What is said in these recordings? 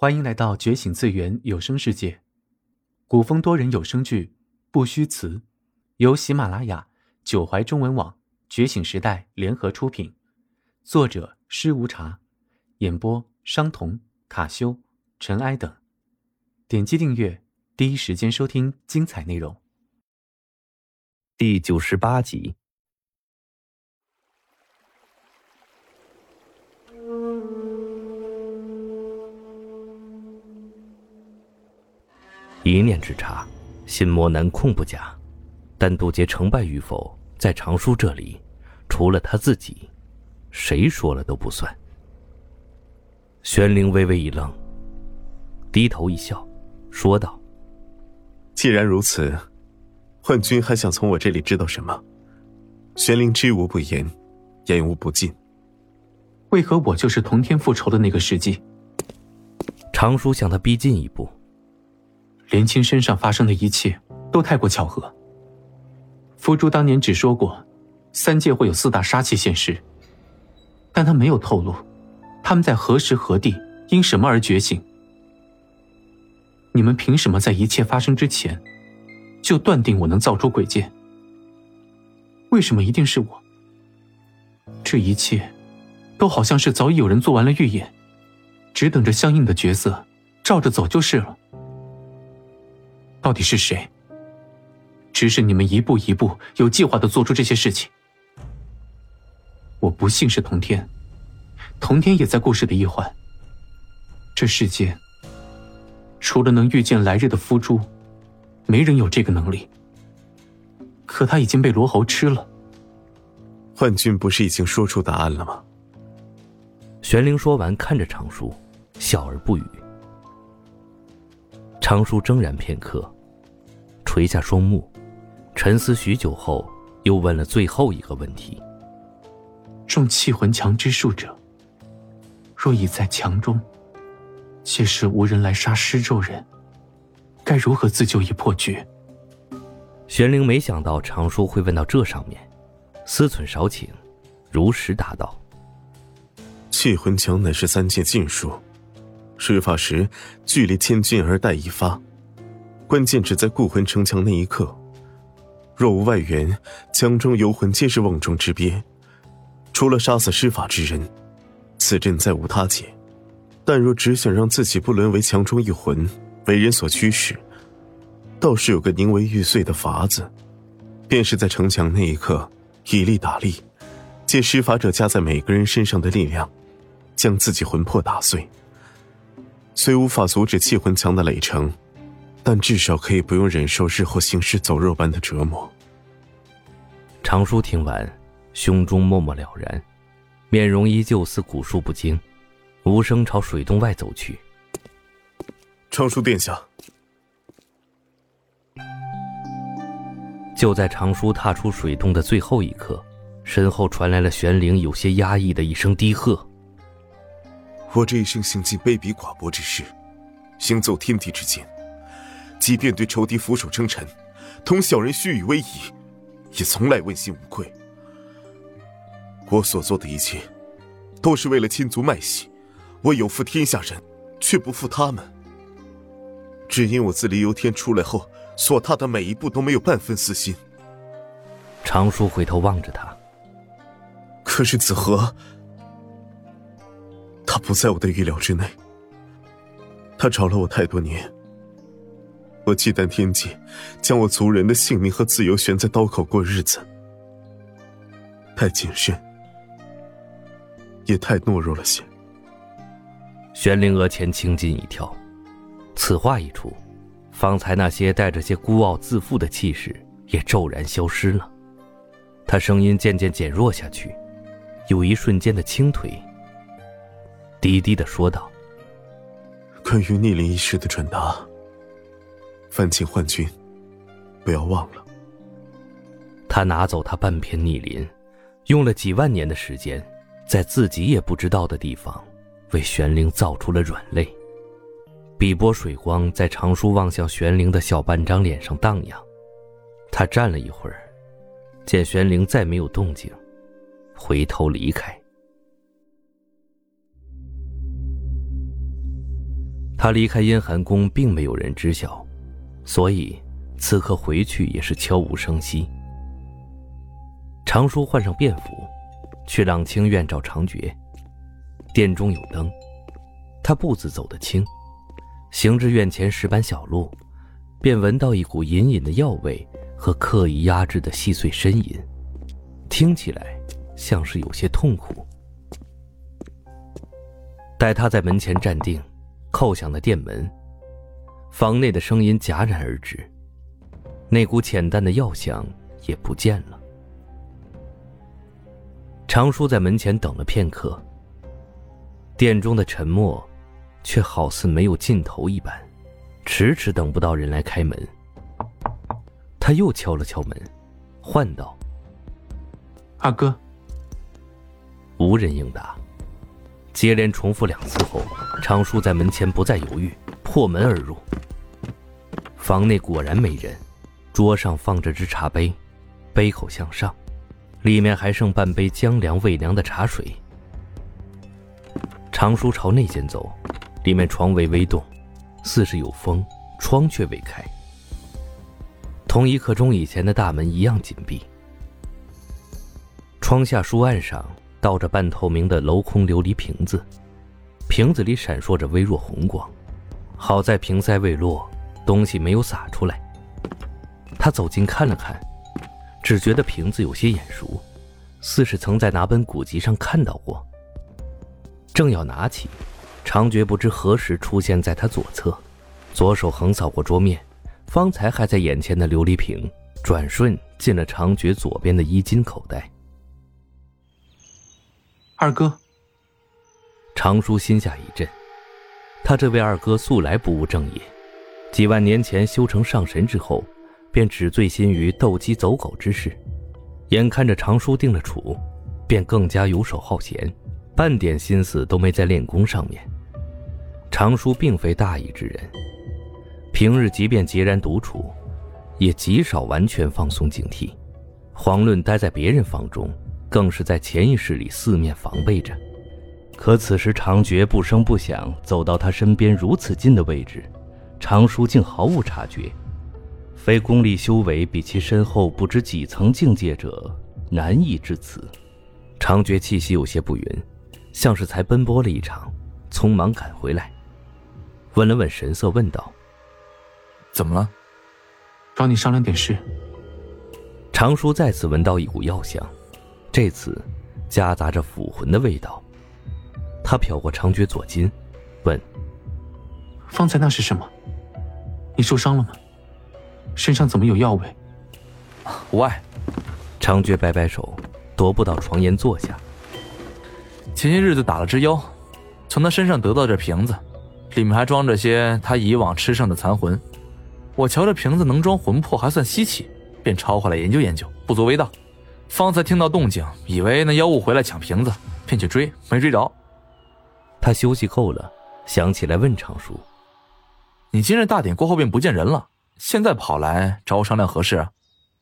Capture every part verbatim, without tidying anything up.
欢迎来到觉醒次元有声世界，古风多人有声剧《不虚词》，由喜马拉雅、九怀中文网、觉醒时代联合出品，作者施无茶，演播商童、卡修、尘埃等。点击订阅，第一时间收听精彩内容。 第九十八集。一念之差，心魔难控不假，但渡劫成败与否，在常叔这里，除了他自己，谁说了都不算。玄灵微微一愣，低头一笑，说道： 既然如此，幻君还想从我这里知道什么？玄灵知无不言，言无不尽。 为何我就是同天复仇的那个时机？ 常叔向他逼近一步。 连青身上发生的一切都太过巧合。福珠当年只说过三界会有四大杀气现世，但他没有透露他们在何时何地因什么而觉醒。你们凭什么在一切发生之前就断定我能造出鬼剑？为什么一定是我？这一切都好像是早已有人做完了预演，只等着相应的角色照着走就是了。到底是谁指使你们一步一步有计划地做出这些事情？我不信是同天，同天也在故事的一环。这世界除了能预见来日的夫珠，没人有这个能力。可他已经被罗侯吃了。 幻君不是已经说出答案了吗？ 玄灵说完，看着常叔，笑而不语。常叔怔然片刻，垂下双目，沉思许久后，又问了最后一个问题： 中气魂墙之术者，若已在墙中，届时无人来杀施咒人，该如何自救以破局？ 玄灵没想到常叔会问到这上面，思忖少顷，如实答道： 气魂墙乃是三界禁术，施法时距离千钧而待一发，关键只在固魂城墙那一刻。若无外援，墙中游魂皆是瓮中之鳖，除了杀死施法之人，此阵再无他解。但若只想让自己不沦为墙中一魂，为人所驱使，倒是有个宁为玉碎的法子，便是在城墙那一刻以力打力，借施法者加在每个人身上的力量，将自己魂魄打碎。虽无法阻止气魂墙的垒成，但至少可以不用忍受日后行尸走肉般的折磨。 常叔听完，胸中默默了然，面容依旧似古树不惊，无声朝水洞外走去。 常叔殿下。 就在常叔踏出水洞的最后一刻，身后传来了玄灵有些压抑的一声低喝： 我这一生行尽卑鄙寡薄之事，行走天地之间，即便对仇敌俯首称臣，同小人虚与委蛇，也从来问心无愧。我所做的一切都是为了亲族脉系，我有负天下人，却不负他们。只因我自离游天出来后所踏的每一步都没有半分私心。 常叔回头望着他， 可是子和他不在我的预料之内，他找了我太多年。我忌惮天界将我族人的性命和自由悬在刀口过日子，太谨慎，也太懦弱了些。 玄灵额前青筋一跳，此话一出，方才那些带着些孤傲自负的气势也骤然消失了。他声音渐渐减弱下去，有一瞬间的轻颓，低低地说道： 关于逆鳞一事的转达，烦请幻君不要忘了。 他拿走他半片逆鳞，用了几万年的时间，在自己也不知道的地方为玄灵造出了软肋。笔波水光在常叔望向玄灵的小半张脸上荡漾，他站了一会儿，见玄灵再没有动静，回头离开。 他离开阴寒宫并没有人知晓，所以此刻回去也是悄无声息。常叔换上便服，去朗清院找长觉。殿中有灯，他步子走得轻，行至院前石板小路，便闻到一股隐隐的药味和刻意压制的细碎呻吟，听起来像是有些痛苦。待他在门前站定，叩响了殿门，房内的声音戛然而止，那股浅淡的药香也不见了。常叔在门前等了片刻，殿中的沉默却好似没有尽头一般，迟迟等不到人来开门。他又敲了敲门，唤道：“ 二哥。” 无人应答。接连重复两次后，常叔在门前不再犹豫，破门而入。房内果然没人，桌上放着只茶杯，杯口向上，里面还剩半杯将凉未凉的茶水。常叔朝内间走，里面床微微动，似是有风，窗却未开，同一刻钟以前的大门一样紧闭。窗下书案上倒着半透明的镂空琉璃瓶子，瓶子里闪烁着微弱红光，好在瓶塞未落，东西没有洒出来。他走近看了看，只觉得瓶子有些眼熟，似是曾在哪本古籍上看到过。正要拿起，常觉不知何时出现在他左侧，左手横扫过桌面，方才还在眼前的琉璃瓶转瞬进了常觉左边的衣襟口袋。 二哥。 常叔心下一震，他这位二哥素来不务正业，几万年前修成上神之后，便只醉心于斗鸡走狗之事，眼看着常叔定了处，便更加游手好闲，半点心思都没在练功上面。常叔并非大义之人，平日即便孑然独处，也极少完全放松警惕，遑论待在别人房中，更是在潜意识里四面防备着。可此时常觉不声不响走到他身边如此近的位置，常叔竟毫无察觉，非功力修为比其身后不知几层境界者难以至此。常觉气息有些不匀，像是才奔波了一场，匆忙赶回来，问了问神色，问道：“ 怎么了？”“ 找你商量点事。” 常叔再次闻到一股药香，这次夹杂着腐魂的味道。他瞟过常觉左襟，问：“ 方才那是什么？你受伤了吗？身上怎么有药味？”“ 无碍。” 常觉摆摆手，踱步到床沿坐下。 “前些日子打了只妖，从他身上得到这瓶子，里面还装着些他以往吃剩的残魂。我瞧这瓶子能装魂魄还算稀奇，便抄回来研究研究，不足为道。方才听到动静，以为那妖物回来抢瓶子，便去追，没追着。” 他休息够了，想起来问常叔：“ 你今日大典过后便不见人了，现在跑来找我商量何事啊？”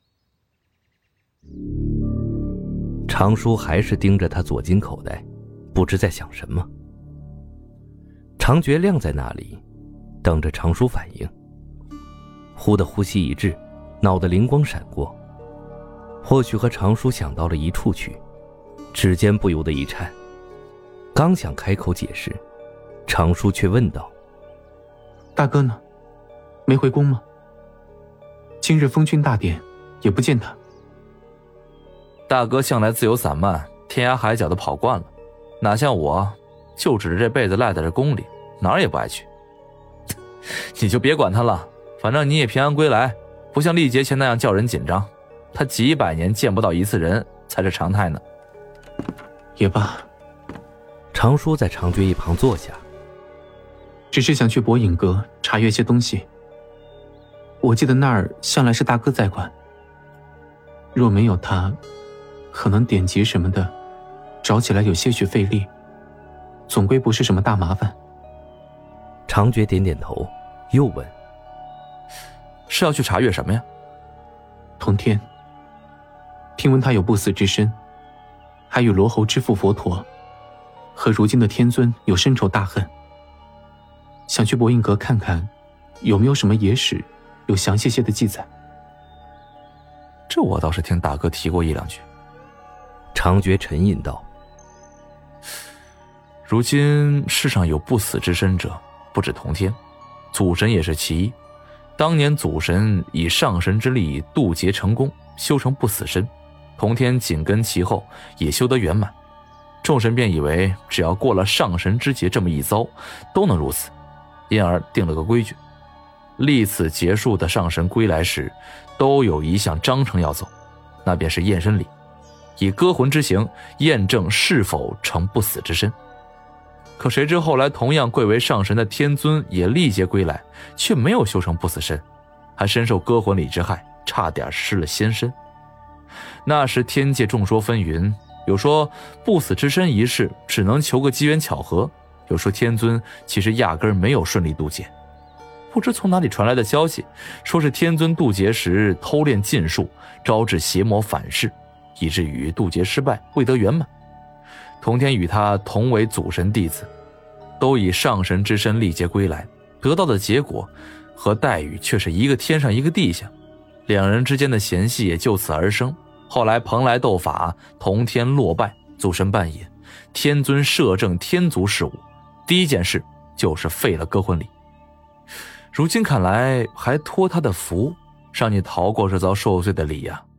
常叔还是盯着他左襟口袋，不知在想什么。常觉晾在那里，等着常叔反应。忽的呼吸一滞，脑袋灵光闪过，或许和常叔想到了一处去，指尖不由得一颤。刚想开口解释，常叔却问道：“ 大哥呢？没回宫吗？今日封君大典也不见他。”“ 大哥向来自由散漫，天涯海角的跑惯了，哪像我，就指着这辈子赖在这宫里，哪儿也不爱去。你就别管他了，反正你也平安归来，不像历劫前那样叫人紧张。他几百年见不到一次人，才是常态呢。”“ 也罢。” 常叔在常觉一旁坐下，“ 只是想去博影阁查阅些东西。我记得那儿向来是大哥在管，若没有他，可能典籍什么的找起来有些许费力，总归不是什么大麻烦。” 常觉点点头，又问：“ 是要去查阅什么呀？”“ 同天，听闻他有不死之身，还与罗侯之父佛陀和如今的天尊有深仇大恨， 想去博印阁看看，有没有什么野史有详细些的记载。 这我倒是听大哥提过一两句。 长觉沉吟道： 如今世上有不死之身者，不止同天，祖神也是其一。当年祖神以上神之力渡劫成功，修成不死身，同天紧跟其后，也修得圆满。众神便以为只要过了上神之劫这么一遭，都能如此，因而定了个规矩，历此劫数的上神归来时，都有一项章程要走，那便是验身礼，以割魂之刑验证是否成不死之身。可谁知后来同样贵为上神的天尊也历劫归来，却没有修成不死身，还深受割魂礼之害，差点失了仙身。那时天界众说纷纭，有说不死之身一事只能求个机缘巧合，有说天尊其实压根没有顺利渡劫。不知从哪里传来的消息，说是天尊渡劫时偷练禁术，招致邪魔反噬，以至于渡劫失败，未得圆满。同天与他同为祖神弟子，都以上神之身历劫归来，得到的结果和待遇却是一个天上一个地下，两人之间的嫌隙也就此而生。后来蓬莱斗法，同天落败，祖神半隐，天尊摄政天族事务，第一件事就是废了割魂礼。如今看来还托他的福，让你逃过这遭受罪的礼呀、啊。